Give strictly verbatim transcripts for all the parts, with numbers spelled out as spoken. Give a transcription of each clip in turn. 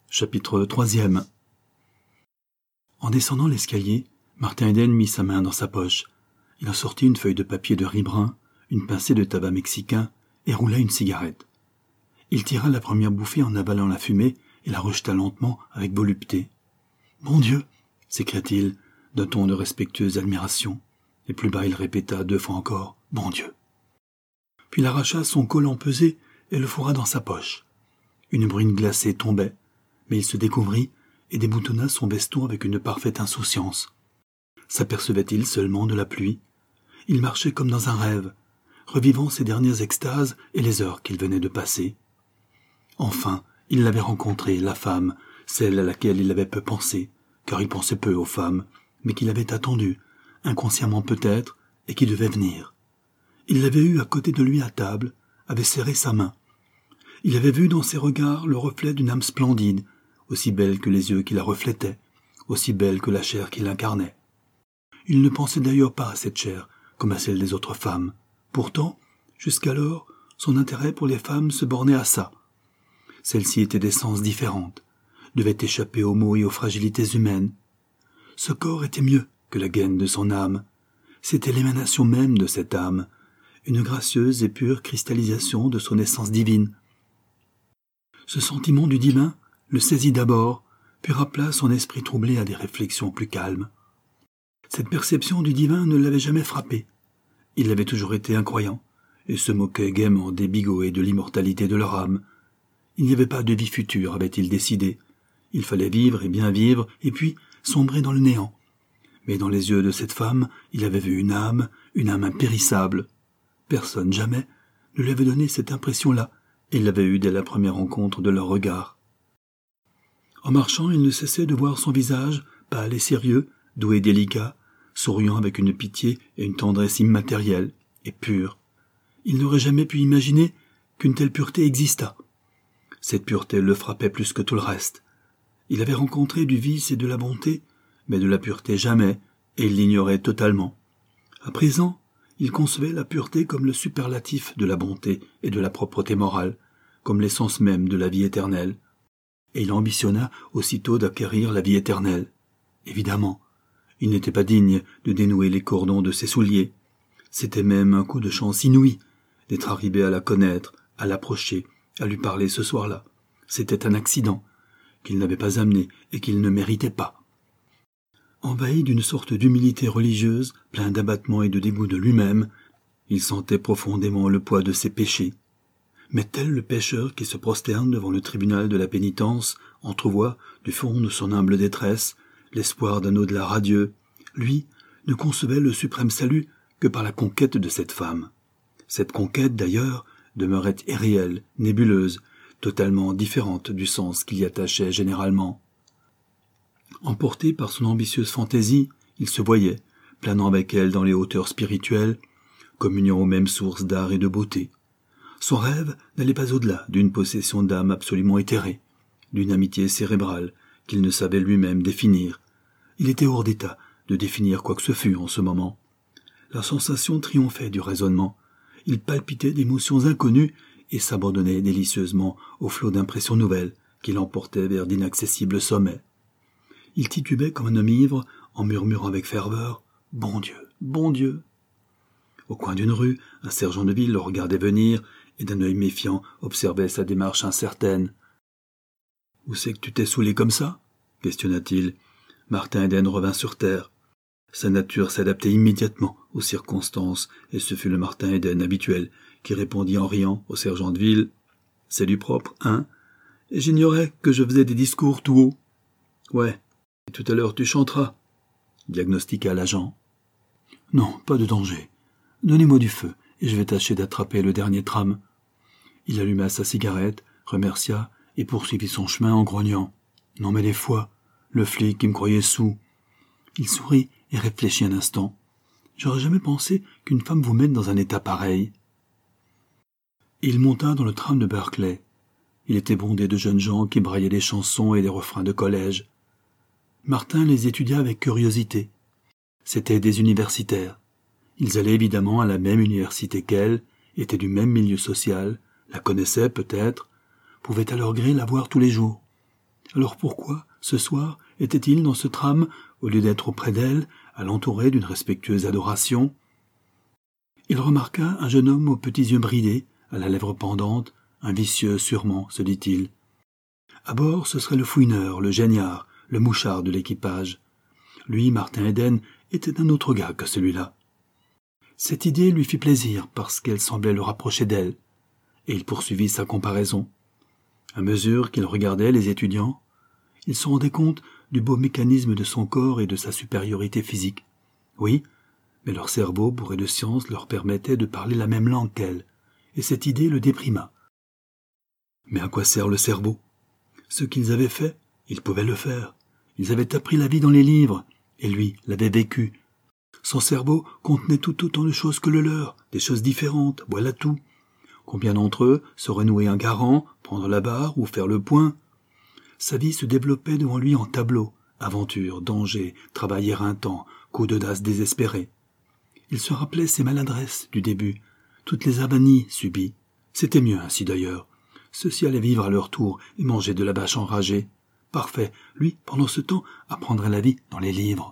Chapitre troisième. En descendant l'escalier, Martin Eden mit sa main dans sa poche. Il en sortit une feuille de papier de riz brun, une pincée de tabac mexicain et roula une cigarette. Il tira la première bouffée en avalant la fumée et la rejeta lentement avec volupté. « Mon Dieu !» s'écria-t-il d'un ton de respectueuse admiration. Et plus bas il répéta deux fois encore « Bon Dieu !» Puis il arracha son collant pesé et le fourra dans sa poche. Une bruine glacée tombait, mais il se découvrit et déboutonna son veston avec une parfaite insouciance. S'apercevait-il seulement de la pluie? Il marchait comme dans un rêve, revivant ses dernières extases et les heures qu'il venait de passer. Enfin, il l'avait rencontrée, la femme, celle à laquelle il avait peu pensé, car il pensait peu aux femmes, mais qu'il avait attendue, inconsciemment peut-être, et qui devait venir. Il l'avait eue à côté de lui à table, avait serré sa main. Il avait vu dans ses regards le reflet d'une âme splendide, aussi belle que les yeux qui la reflétaient, aussi belle que la chair qui l'incarnait. Il ne pensait d'ailleurs pas à cette chair, comme à celle des autres femmes. Pourtant, jusqu'alors, son intérêt pour les femmes se bornait à ça. Celles-ci étaient d'essence différente, devaient échapper aux maux et aux fragilités humaines. Ce corps était mieux que la gaine de son âme. C'était l'émanation même de cette âme, une gracieuse et pure cristallisation de son essence divine. Ce sentiment du divin le saisit d'abord, puis rappela son esprit troublé à des réflexions plus calmes. Cette perception du divin ne l'avait jamais frappé. Il avait toujours été incroyant, et se moquait gaiement des bigots et de l'immortalité de leur âme. Il n'y avait pas de vie future, avait-il décidé. Il fallait vivre et bien vivre, et puis sombrer dans le néant. Mais dans les yeux de cette femme, il avait vu une âme, une âme impérissable. Personne, jamais, ne lui avait donné cette impression-là, et il l'avait eue dès la première rencontre de leur regard. En marchant, il ne cessait de voir son visage, pâle et sérieux, doux et délicat, souriant avec une pitié et une tendresse immatérielle et pure. Il n'aurait jamais pu imaginer qu'une telle pureté existât. Cette pureté le frappait plus que tout le reste. Il avait rencontré du vice et de la bonté, mais de la pureté jamais, et il l'ignorait totalement. À présent, il concevait la pureté comme le superlatif de la bonté et de la propreté morale, comme l'essence même de la vie éternelle. Et il ambitionna aussitôt d'acquérir la vie éternelle. Évidemment, il n'était pas digne de dénouer les cordons de ses souliers. C'était même un coup de chance inouï d'être arrivé à la connaître, à l'approcher, à lui parler ce soir-là. C'était un accident qu'il n'avait pas amené et qu'il ne méritait pas. Envahi d'une sorte d'humilité religieuse, plein d'abattement et de dégoût de lui-même, il sentait profondément le poids de ses péchés. Mais tel le pécheur qui se prosterne devant le tribunal de la pénitence entrevoit, du fond de son humble détresse, l'espoir d'un au-delà radieux, lui ne concevait le suprême salut que par la conquête de cette femme. Cette conquête, d'ailleurs, demeurait irréelle, nébuleuse, totalement différente du sens qu'il y attachait généralement. Emporté par son ambitieuse fantaisie, il se voyait, planant avec elle dans les hauteurs spirituelles, communiant aux mêmes sources d'art et de beauté. Son rêve n'allait pas au-delà d'une possession d'âme absolument éthérée, d'une amitié cérébrale qu'il ne savait lui-même définir. Il était hors d'état de définir quoi que ce fût en ce moment. La sensation triomphait du raisonnement. Il palpitait d'émotions inconnues et s'abandonnait délicieusement au flot d'impressions nouvelles qui l'emportaient vers d'inaccessibles sommets. Il titubait comme un homme ivre en murmurant avec ferveur « Bon Dieu, bon Dieu !» Au coin d'une rue, un sergent de ville le regardait venir et d'un œil méfiant observait sa démarche incertaine. « Où c'est que tu t'es saoulé comme ça ?» questionna-t-il. Martin Eden revint sur terre. Sa nature s'adaptait immédiatement aux circonstances, et ce fut le Martin Eden habituel qui répondit en riant au sergent de ville « C'est du propre, hein ? Et j'ignorais que je faisais des discours tout haut. »« Ouais, et tout à l'heure tu chanteras, » diagnostiqua l'agent. « Non, pas de danger. Donnez-moi du feu, et je vais tâcher d'attraper le dernier tram. » Il alluma sa cigarette, remercia et poursuivit son chemin en grognant. « Non mais des fois, le flic qui me croyait saoul. » Il sourit et réfléchit un instant. « J'aurais jamais pensé qu'une femme vous mette dans un état pareil. » Il monta dans le tram de Berkeley. Il était bondé de jeunes gens qui braillaient des chansons et des refrains de collège. Martin les étudia avec curiosité. C'étaient des universitaires. Ils allaient évidemment à la même université qu'elle, étaient du même milieu social, la connaissaient peut-être, pouvaient à leur gré la voir tous les jours. Alors pourquoi, ce soir, était-il dans ce tram, au lieu d'être auprès d'elle, à l'entourer d'une respectueuse adoration? Il remarqua un jeune homme aux petits yeux bridés, à la lèvre pendante, un vicieux sûrement, se dit-il. À bord, ce serait le fouineur, le géniard, le mouchard de l'équipage. Lui, Martin Eden, était un autre gars que celui-là. Cette idée lui fit plaisir parce qu'elle semblait le rapprocher d'elle, et il poursuivit sa comparaison. À mesure qu'il regardait les étudiants, il se rendait compte du beau mécanisme de son corps et de sa supériorité physique. Oui, mais leur cerveau, bourré de science, leur permettait de parler la même langue qu'elle, et cette idée le déprima. Mais à quoi sert le cerveau? Ce qu'ils avaient fait, ils pouvaient le faire. Ils avaient appris la vie dans les livres, et lui l'avait vécu. Son cerveau contenait tout autant de choses que le leur, des choses différentes, voilà tout. Combien d'entre eux sauraient nouer un garant, prendre la barre ou faire le point? Sa vie se développait devant lui en tableaux, aventure, danger, travail éreintant, coups d'audace désespérés. Il se rappelait ses maladresses du début, toutes les avanies subies. C'était mieux ainsi d'ailleurs. Ceux-ci allaient vivre à leur tour et manger de la bâche enragée. Parfait, lui, pendant ce temps, apprendrait la vie dans les livres.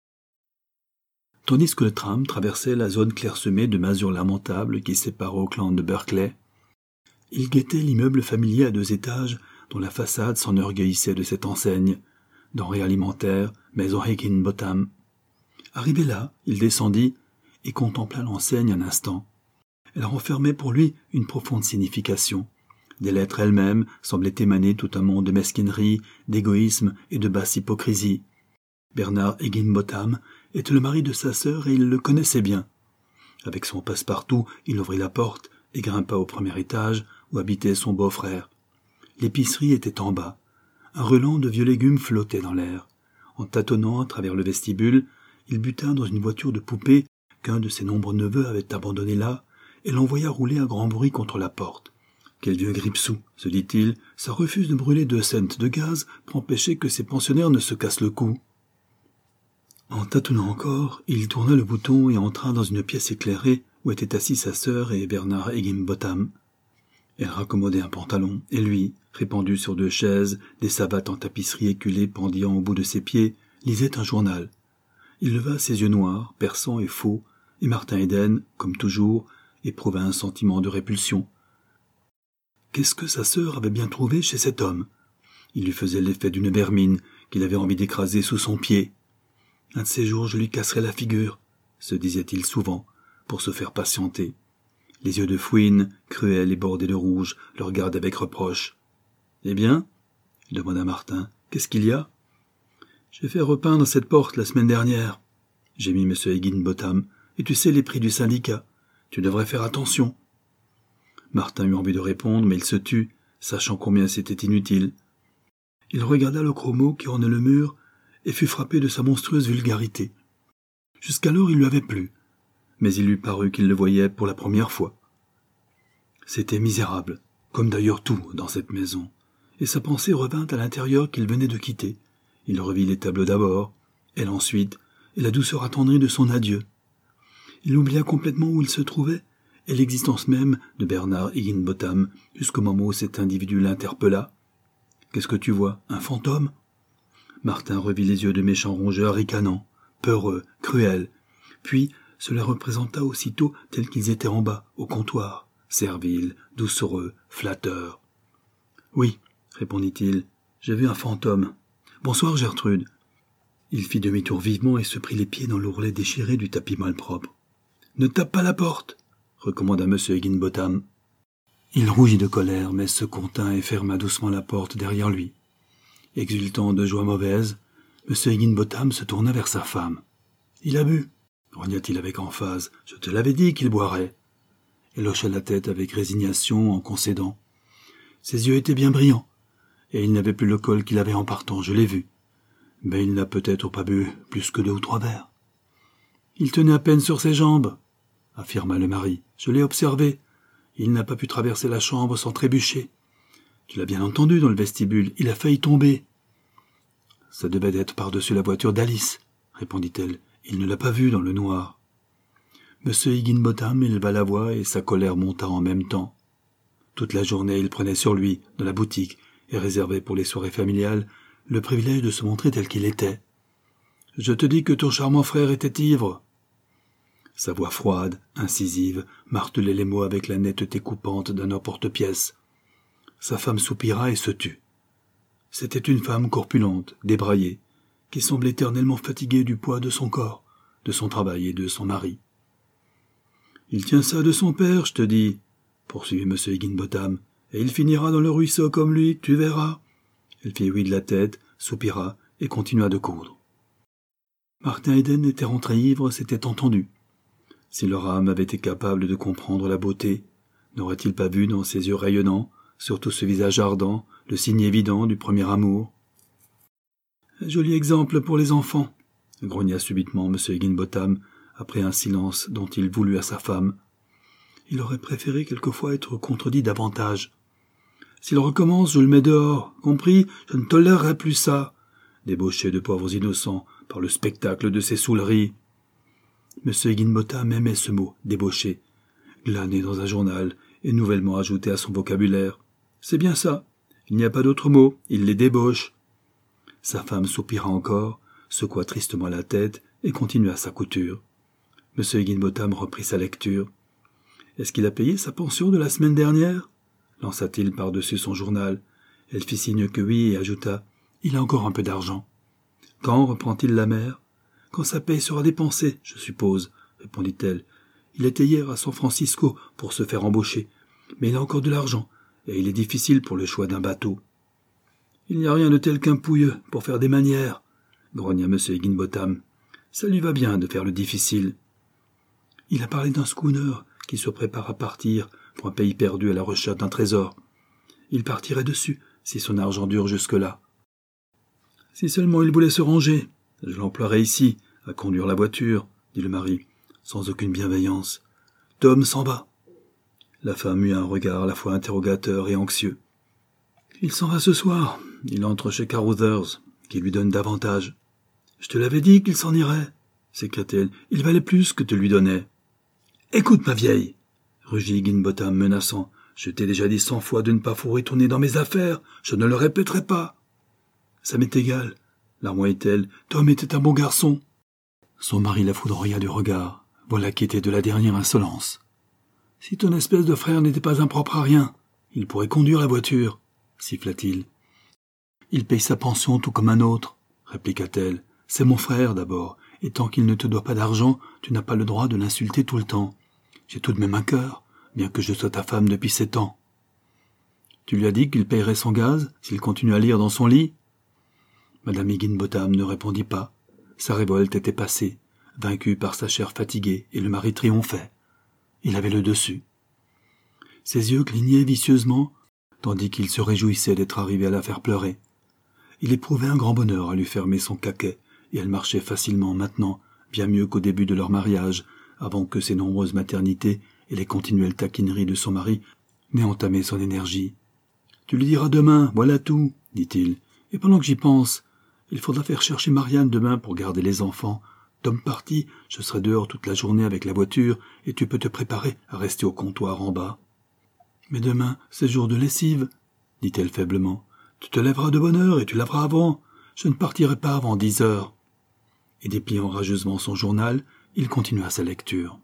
Tandis que le tram traversait la zone clairsemée de masures lamentables qui sépare Auckland de Berkeley, il guettait l'immeuble familier à deux étages dont la façade s'enorgueillissait de cette enseigne, denrées alimentaires, maison Higginbotham. Arrivé là, il descendit et contempla l'enseigne un instant. Elle renfermait pour lui une profonde signification. Des lettres elles-mêmes semblaient émaner tout un monde de mesquinerie, d'égoïsme et de basse hypocrisie. Bernard Higginbotham était le mari de sa sœur et il le connaissait bien. Avec son passe-partout, il ouvrit la porte et grimpa au premier étage où habitait son beau-frère. L'épicerie était en bas. Un relent de vieux légumes flottait dans l'air. En tâtonnant à travers le vestibule, il buta dans une voiture de poupée qu'un de ses nombreux neveux avait abandonnée là et l'envoya rouler à grand bruit contre la porte. Quel vieux grippe-sou, se dit-il, ça refuse de brûler deux cents de gaz pour empêcher que ses pensionnaires ne se cassent le cou. En tâtonnant encore, il tourna le bouton et entra dans une pièce éclairée où étaient assis sa sœur et Bernard Higginbotham. Elle raccommodait un pantalon, et lui, répandu sur deux chaises, des savates en tapisserie éculée pendillant au bout de ses pieds, lisait un journal. Il leva ses yeux noirs, perçants et faux, et Martin Eden, comme toujours, éprouva un sentiment de répulsion. Qu'est-ce que sa sœur avait bien trouvé chez cet homme? Il lui faisait l'effet d'une vermine qu'il avait envie d'écraser sous son pied. Un de ces jours, je lui casserai la figure, se disait-il souvent, pour se faire patienter. Les yeux de Fouine, cruels et bordés de rouge, le regardaient avec reproche. « Eh bien ?» demanda Martin. « Qu'est-ce qu'il y a ?»« J'ai fait repeindre cette porte la semaine dernière. » Gémit M. Higginbotham. « Et tu sais les prix du syndicat. Tu devrais faire attention. » Martin eut envie de répondre, mais il se tut, sachant combien c'était inutile. Il regarda le chromo qui ornait le mur et fut frappé de sa monstrueuse vulgarité. Jusqu'alors il lui avait plu, mais il lui parut qu'il le voyait pour la première fois. C'était misérable, comme d'ailleurs tout dans cette maison, et sa pensée revint à l'intérieur qu'il venait de quitter. Il revit les tableaux d'abord, elle ensuite, et la douceur attendrie de son adieu. Il oublia complètement où il se trouvait, et l'existence même de Bernard Higginbotham, jusqu'au moment où cet individu l'interpella. « Qu'est-ce que tu vois, un fantôme ?» Martin revit les yeux de méchants rongeurs ricanants, peureux, cruels, puis se les représenta aussitôt tels qu'ils étaient en bas, au comptoir, serviles, doucereux, flatteurs. « Oui, » répondit-il, « j'ai vu un fantôme. Bonsoir, Gertrude. » Il fit demi-tour vivement et se prit les pieds dans l'ourlet déchiré du tapis malpropre. « Ne tape pas la porte !» recommanda M. Higginbotham. Il rougit de colère, mais se contint et ferma doucement la porte derrière lui. Exultant de joie mauvaise, M. Higginbotham se tourna vers sa femme. « Il a bu !» grogna-t-il avec emphase. « Je te l'avais dit qu'il boirait !» Elle hocha la tête avec résignation en concédant. Ses yeux étaient bien brillants, et il n'avait plus le col qu'il avait en partant, je l'ai vu. Mais il n'a peut-être pas bu plus que deux ou trois verres. « Il tenait à peine sur ses jambes !» affirma le mari. « Je l'ai observé. Il n'a pas pu traverser la chambre sans trébucher. Tu l'as bien entendu dans le vestibule, il a failli tomber. »« Ça devait être par-dessus la voiture d'Alice, » répondit-elle. « Il ne l'a pas vu dans le noir. » M. Higginbotham éleva la voix et sa colère monta en même temps. Toute la journée, il prenait sur lui, dans la boutique, et réservait pour les soirées familiales le privilège de se montrer tel qu'il était. « Je te dis que ton charmant frère était ivre. » Sa voix froide, incisive, martelait les mots avec la netteté coupante d'un emporte-pièce. Sa femme soupira et se tut. C'était une femme corpulente, débraillée, qui semblait éternellement fatiguée du poids de son corps, de son travail et de son mari. « Il tient ça de son père, je te dis, » poursuivit M. Higginbotham, « et il finira dans le ruisseau comme lui, tu verras. » Elle fit oui de la tête, soupira et continua de coudre. Martin Eden était rentré ivre, c'était entendu. Si leur âme avait été capable de comprendre la beauté, n'aurait-il pas vu dans ses yeux rayonnants, surtout ce visage ardent, le signe évident du premier amour? « Un joli exemple pour les enfants, » grogna subitement M. Higginbotham, après un silence dont il voulut à sa femme. Il aurait préféré quelquefois être contredit davantage. « S'il recommence, je le mets dehors, compris? Je ne tolérerai plus ça, débauché de pauvres innocents par le spectacle de ces saouleries. » M. Higginbotham aimait ce mot, débauché, glané dans un journal et nouvellement ajouté à son vocabulaire. « C'est bien ça, il n'y a pas d'autre mot, il les débauche. » Sa femme soupira encore, secoua tristement la tête et continua sa couture. M. Higginbotham reprit sa lecture. « Est-ce qu'il a payé sa pension de la semaine dernière ?» lança-t-il par-dessus son journal. Elle fit signe que oui et ajouta « Il a encore un peu d'argent. »« Quand reprend-il la mère ?»« Quand sa paye sera dépensée, je suppose, » répondit-elle. « Il était hier à San Francisco pour se faire embaucher, mais il a encore de l'argent, et il est difficile pour le choix d'un bateau. »« Il n'y a rien de tel qu'un pouilleux pour faire des manières, » grogna M. Higginbotham. « Ça lui va bien de faire le difficile. » Il a parlé d'un schooner qui se prépare à partir pour un pays perdu à la recherche d'un trésor. Il partirait dessus, si son argent dure jusque-là. « Si seulement il voulait se ranger, je l'emploierais ici, à conduire la voiture, » dit le mari, sans aucune bienveillance. « Tom s'en va. » La femme eut un regard à la fois interrogateur et anxieux. « Il s'en va ce soir. Il entre chez Caruthers, qui lui donne davantage. »« Je te l'avais dit qu'il s'en irait, » s'écria-t-elle. « Il valait plus que tu lui donnais. »« Écoute, ma vieille !» rugit Higginbotham menaçant. « Je t'ai déjà dit cent fois de ne pas fourrer ton nez dans mes affaires. Je ne le répéterai pas. »« Ça m'est égal, » larmoyait-elle. « Tom était un bon garçon. » Son mari la foudroya du regard. Voilà qui était de la dernière insolence. « Si ton espèce de frère n'était pas impropre à rien, il pourrait conduire la voiture, » siffla-t-il. « Il paye sa pension tout comme un autre, » répliqua-t-elle. « C'est mon frère d'abord, et tant qu'il ne te doit pas d'argent, tu n'as pas le droit de l'insulter tout le temps. J'ai tout de même un cœur, bien que je sois ta femme depuis sept ans. »« Tu lui as dit qu'il payerait son gaz s'il continue à lire dans son lit ?» Madame Higginbotham ne répondit pas. Sa révolte était passée, vaincue par sa chair fatiguée, et le mari triomphait. Il avait le dessus. Ses yeux clignaient vicieusement, tandis qu'il se réjouissait d'être arrivé à la faire pleurer. Il éprouvait un grand bonheur à lui fermer son caquet, et elle marchait facilement maintenant, bien mieux qu'au début de leur mariage, avant que ses nombreuses maternités et les continuelles taquineries de son mari n'aient entamé son énergie. « Tu lui diras demain, voilà tout, » dit-il. « Et pendant que j'y pense, il faudra faire chercher Marianne demain pour garder les enfants. Tom parti, je serai dehors toute la journée avec la voiture, et tu peux te préparer à rester au comptoir en bas. »« Mais demain, c'est jour de lessive, » dit-elle faiblement. « Tu te lèveras de bonne heure et tu laveras avant. Je ne partirai pas avant dix heures. » Et dépliant rageusement son journal, il continua sa lecture.